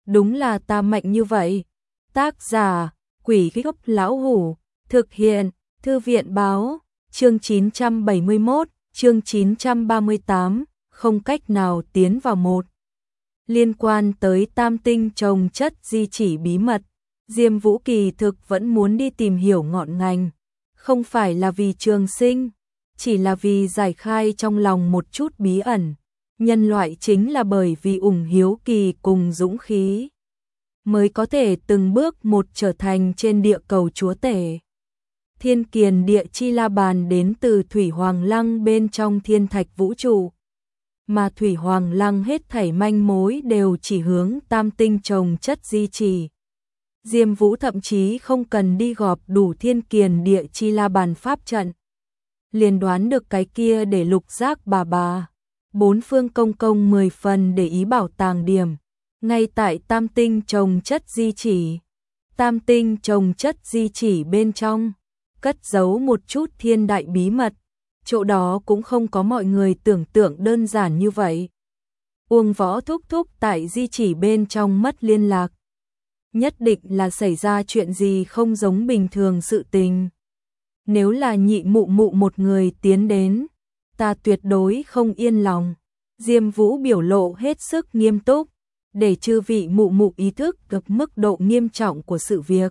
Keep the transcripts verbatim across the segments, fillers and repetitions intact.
đúng là ta mạnh như vậy. Tác giả, Quỷ Gốc Lão Hủ, thực hiện, Thư viện Báo, chương chín trăm bảy mươi mốt, chương chín trăm ba mươi tám, không cách nào tiến vào một. Liên quan tới tam tinh trồng chất di chỉ bí mật, Diêm Vũ kỳ thực vẫn muốn đi tìm hiểu ngọn ngành, không phải là vì trường sinh, chỉ là vì giải khai trong lòng một chút bí ẩn. Nhân loại chính là bởi vì ủng hiếu kỳ cùng dũng khí, mới có thể từng bước một trở thành trên địa cầu chúa tể. Thiên Kiền Địa Chi La Bàn đến từ Thủy Hoàng Lăng bên trong thiên thạch vũ trụ, mà Thủy Hoàng Lăng hết thảy manh mối đều chỉ hướng tam tinh trồng chất di chỉ. Diêm Vũ thậm chí không cần đi gọp đủ Thiên Kiền Địa Chi La Bàn pháp trận, liền đoán được cái kia để lục giác bà bà, bốn phương công công mười phần để ý bảo tàng điểm, ngay tại tam tinh trồng chất di chỉ. Tam tinh trồng chất di chỉ bên trong cất giấu một chút thiên đại bí mật, chỗ đó cũng không có mọi người tưởng tượng đơn giản như vậy. Uông Võ thúc thúc tại di chỉ bên trong mất liên lạc, nhất định là xảy ra chuyện gì không giống bình thường sự tình. Nếu là nhị mụ mụ một người tiến đến, ta tuyệt đối không yên lòng. Diêm Vũ biểu lộ hết sức nghiêm túc, để chư vị mụ mụ ý thức được mức độ nghiêm trọng của sự việc.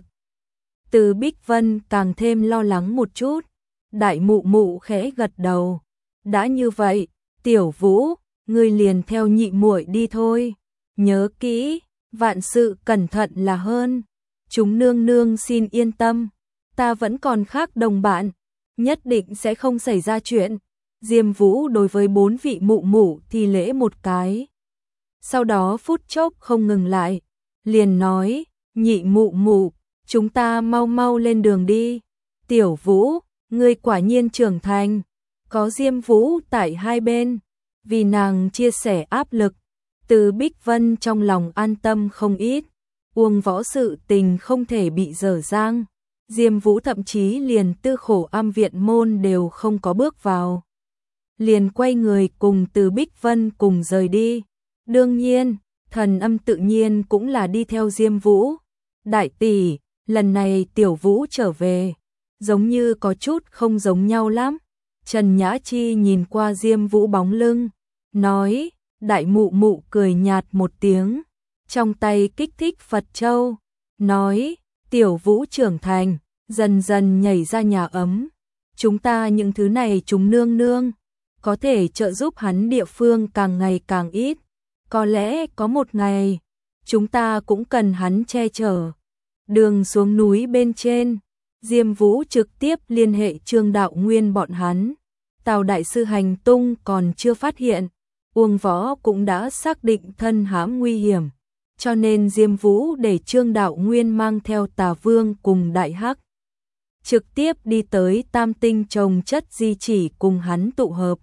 Từ Bích Vân càng thêm lo lắng một chút, đại mụ mụ khẽ gật đầu. Đã như vậy, Tiểu Vũ, ngươi liền theo nhị muội đi thôi. Nhớ kỹ, vạn sự cẩn thận là hơn. Chúng nương nương xin yên tâm, ta vẫn còn khác đồng bạn, nhất định sẽ không xảy ra chuyện. Diêm Vũ đối với bốn vị mụ mụ thi lễ một cái. Sau đó phút chốc không ngừng lại, liền nói, nhị mụ mụ, chúng ta mau mau lên đường đi. Tiểu Vũ, ngươi quả nhiên trưởng thành, có Diêm Vũ tại hai bên, vì nàng chia sẻ áp lực, Từ Bích Vân trong lòng an tâm không ít. Uông Võ sự tình không thể bị dở dang, Diêm Vũ thậm chí liền Tư Khổ Am viện môn đều không có bước vào, liền quay người cùng Từ Bích Vân cùng rời đi. Đương nhiên, Thần Âm tự nhiên cũng là đi theo Diêm Vũ. Đại tỷ, lần này Tiểu Vũ trở về, giống như có chút không giống nhau lắm. Trần Nhã Chi nhìn qua Diêm Vũ bóng lưng, nói, đại mụ mụ cười nhạt một tiếng, trong tay kích thích Phật Châu, nói, Tiểu Vũ trưởng thành, dần dần nhảy ra nhà ấm. Chúng ta những thứ này chúng nương nương, có thể trợ giúp hắn địa phương càng ngày càng ít. Có lẽ có một ngày, chúng ta cũng cần hắn che chở. Đường xuống núi bên trên, Diêm Vũ trực tiếp liên hệ Trương Đạo Nguyên bọn hắn. Tào đại sư hành tung còn chưa phát hiện, Uông Võ cũng đã xác định thân hãm nguy hiểm, cho nên Diêm Vũ để Trương Đạo Nguyên mang theo Tà Vương cùng Đại Hắc, trực tiếp đi tới tam tinh trồng chất di chỉ cùng hắn tụ hợp.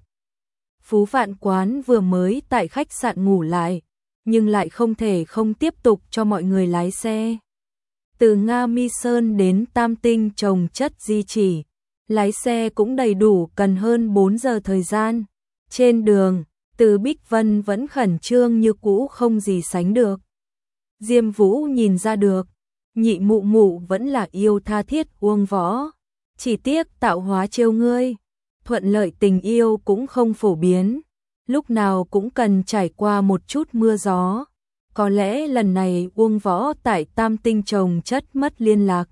Phú Vạn Quán vừa mới tại khách sạn ngủ lại, nhưng lại không thể không tiếp tục cho mọi người lái xe. Từ Nga Mi Sơn đến tam tinh trồng chất di chỉ, lái xe cũng đầy đủ cần hơn bốn giờ thời gian. Trên đường, Từ Bích Vân vẫn khẩn trương như cũ không gì sánh được. Diêm Vũ nhìn ra được, nhị mụ mụ vẫn là yêu tha thiết Uông Võ, chỉ tiếc tạo hóa trêu ngươi, thuận lợi tình yêu cũng không phổ biến, lúc nào cũng cần trải qua một chút mưa gió. Có lẽ lần này Uông Võ tại tam tinh trồng chất mất liên lạc,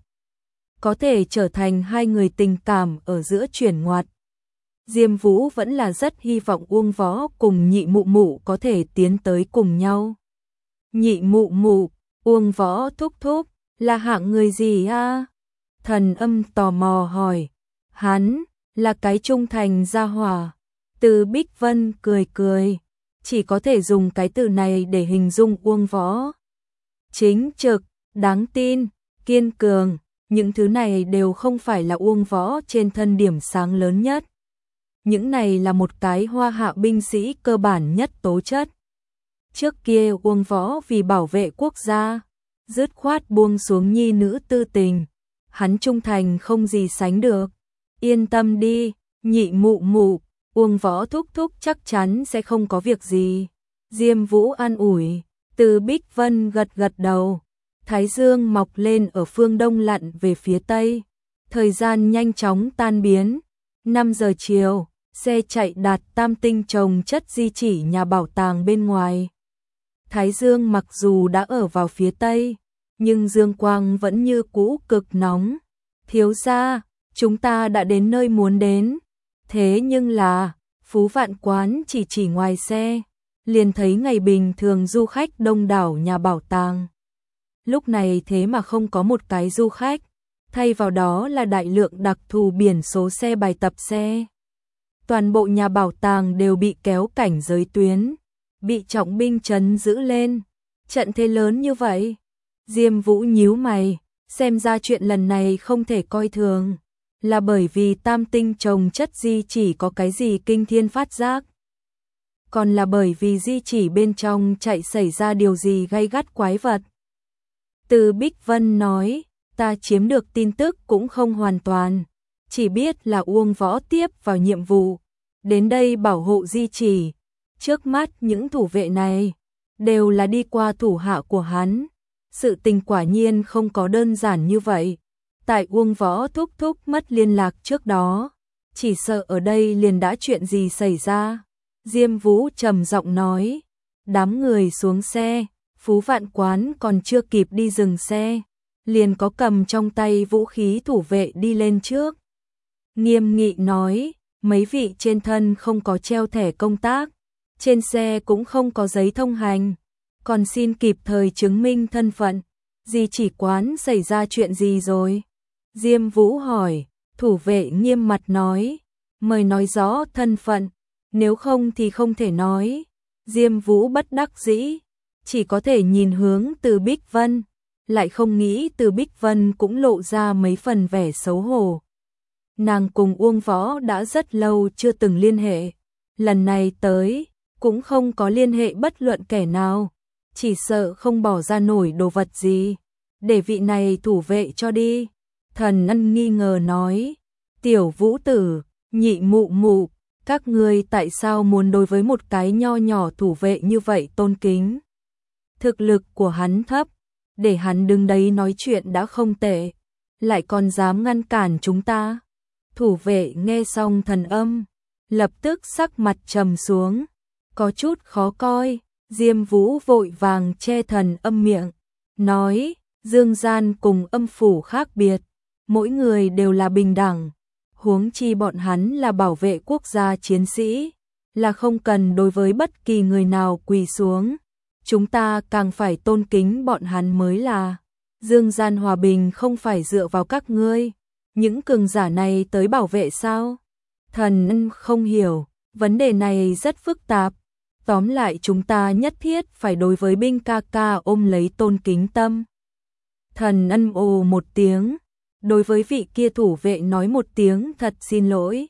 có thể trở thành hai người tình cảm ở giữa chuyển ngoặt. Diêm Vũ vẫn là rất hy vọng Uông Võ cùng nhị mụ mụ có thể tiến tới cùng nhau. Nhị mụ mụ, Uông Võ thúc thúc, là hạng người gì a? Thần Âm tò mò hỏi. Hắn là cái trung thành gia hỏa. Từ Bích Vân cười cười, chỉ có thể dùng cái từ này để hình dung Uông Võ. Chính trực, đáng tin, kiên cường, những thứ này đều không phải là Uông Võ trên thân điểm sáng lớn nhất. Những này là một cái hoa hạ binh sĩ cơ bản nhất tố chất. Trước kia Uông Võ vì bảo vệ quốc gia, dứt khoát buông xuống nhi nữ tư tình, hắn trung thành không gì sánh được. Yên tâm đi, nhị mụ mụ, Uông Võ thúc thúc chắc chắn sẽ không có việc gì. Diêm Vũ an ủi, Từ Bích Vân gật gật đầu. Thái dương mọc lên ở phương đông lặn về phía tây. Thời gian nhanh chóng tan biến. năm giờ chiều, xe chạy đạt tam tinh trồng chất di chỉ nhà bảo tàng bên ngoài. Thái dương mặc dù đã ở vào phía tây, nhưng dương quang vẫn như cũ cực nóng. Thiếu gia, chúng ta đã đến nơi muốn đến. Thế nhưng là, Phú Vạn Quán chỉ chỉ ngoài xe, liền thấy ngày bình thường du khách đông đảo nhà bảo tàng. Lúc này thế mà không có một cái du khách, thay vào đó là đại lượng đặc thù biển số xe bài tập xe. Toàn bộ nhà bảo tàng đều bị kéo cảnh giới tuyến, bị trọng binh trấn giữ lên. Trận thế lớn như vậy, Diêm Vũ nhíu mày, xem ra chuyện lần này không thể coi thường, là bởi vì tam tinh trồng chất di chỉ có cái gì kinh thiên phát giác. Còn là bởi vì di chỉ bên trong chạy xảy ra điều gì gay gắt quái vật. Từ Bích Vân nói, ta chiếm được tin tức cũng không hoàn toàn, chỉ biết là Uông Võ tiếp vào nhiệm vụ, đến đây bảo hộ di chỉ. Trước mắt những thủ vệ này, đều là đi qua thủ hạ của hắn. Sự tình quả nhiên không có đơn giản như vậy. Tại Uông Võ thúc thúc mất liên lạc trước đó, chỉ sợ ở đây liền đã chuyện gì xảy ra. Diêm Vũ trầm giọng nói, đám người xuống xe, Phú Vạn Quán còn chưa kịp đi dừng xe, liền có cầm trong tay vũ khí thủ vệ đi lên trước. Nghiêm nghị nói, mấy vị trên thân không có treo thẻ công tác, trên xe cũng không có giấy thông hành, còn xin kịp thời chứng minh thân phận. Di chỉ quán xảy ra chuyện gì rồi? Diêm Vũ hỏi. Thủ vệ nghiêm mặt nói, mời nói rõ thân phận, nếu không thì không thể nói. Diêm Vũ bất đắc dĩ, chỉ có thể nhìn hướng Từ Bích Vân, lại không nghĩ Từ Bích Vân cũng lộ ra mấy phần vẻ xấu hổ. Nàng cùng Uông Võ đã rất lâu chưa từng liên hệ, lần này tới cũng không có liên hệ bất luận kẻ nào, chỉ sợ không bỏ ra nổi đồ vật gì, để vị này thủ vệ cho đi. Thần Ân nghi ngờ nói, tiểu Vũ tử, nhị mụ mụ, các ngươi tại sao muốn đối với một cái nho nhỏ thủ vệ như vậy tôn kính? Thực lực của hắn thấp, để hắn đứng đấy nói chuyện đã không tệ, lại còn dám ngăn cản chúng ta. Thủ vệ nghe xong thần âm, lập tức sắc mặt trầm xuống, có chút khó coi. Diêm Vũ vội vàng che thần âm miệng, nói, dương gian cùng âm phủ khác biệt, mỗi người đều là bình đẳng, huống chi bọn hắn là bảo vệ quốc gia chiến sĩ, là không cần đối với bất kỳ người nào quỳ xuống, chúng ta càng phải tôn kính bọn hắn mới là. Dương gian hòa bình không phải dựa vào các ngươi, những cường giả này tới bảo vệ sao? Thần Ân không hiểu, vấn đề này rất phức tạp. Tóm lại chúng ta nhất thiết phải đối với binh ca ca ôm lấy tôn kính tâm. Thần Ân ồ một tiếng, đối với vị kia thủ vệ nói một tiếng thật xin lỗi.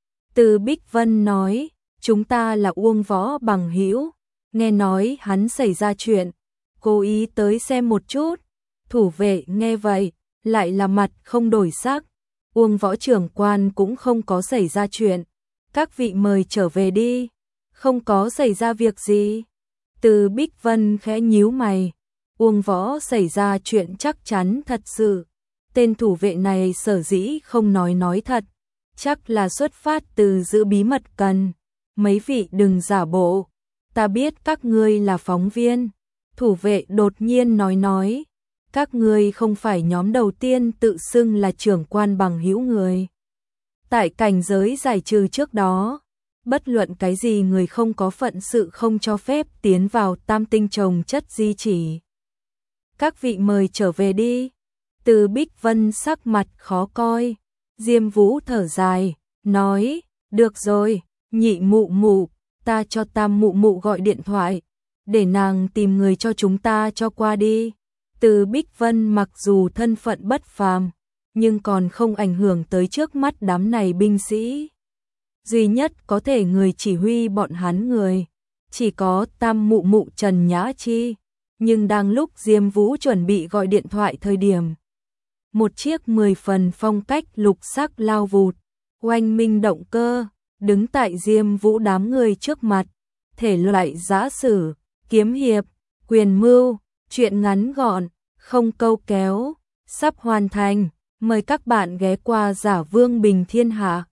Từ Bích Vân nói, chúng ta là Uông Võ bằng hữu, nghe nói hắn xảy ra chuyện, cố ý tới xem một chút. Thủ vệ nghe vậy, lại là mặt không đổi sắc. Uông Võ trưởng quan cũng không có xảy ra chuyện, các vị mời trở về đi. Không có xảy ra việc gì. Từ Bích Vân khẽ nhíu mày, Uông Võ xảy ra chuyện chắc chắn thật sự. Tên thủ vệ này sở dĩ không nói nói thật, chắc là xuất phát từ giữ bí mật cần. Mấy vị đừng giả bộ, ta biết các ngươi là phóng viên. Thủ vệ đột nhiên nói nói, các ngươi không phải nhóm đầu tiên tự xưng là trưởng quan bằng hữu người. Tại cảnh giới giải trừ trước đó, bất luận cái gì người không có phận sự không cho phép tiến vào tam tinh trồng chất di chỉ. Các vị mời trở về đi. Từ Bích Vân sắc mặt khó coi. Diêm Vũ thở dài, nói, được rồi, nhị mụ mụ, ta cho tam mụ mụ gọi điện thoại, để nàng tìm người cho chúng ta cho qua đi. Từ Bích Vân mặc dù thân phận bất phàm, nhưng còn không ảnh hưởng tới trước mắt đám này binh sĩ. Duy nhất có thể người chỉ huy bọn hắn người, chỉ có tam mụ mụ Trần Nhã Chi. Nhưng đang lúc Diêm Vũ chuẩn bị gọi điện thoại thời điểm, một chiếc mười phần phong cách lục sắc lao vụt, oanh minh động cơ, đứng tại Diêm Vũ đám người trước mặt, thể loại giã sử, kiếm hiệp, Quyền mưu, chuyện ngắn gọn, không câu kéo, sắp hoàn thành. Mời các bạn ghé qua Giả Vương Bình Thiên Hạ.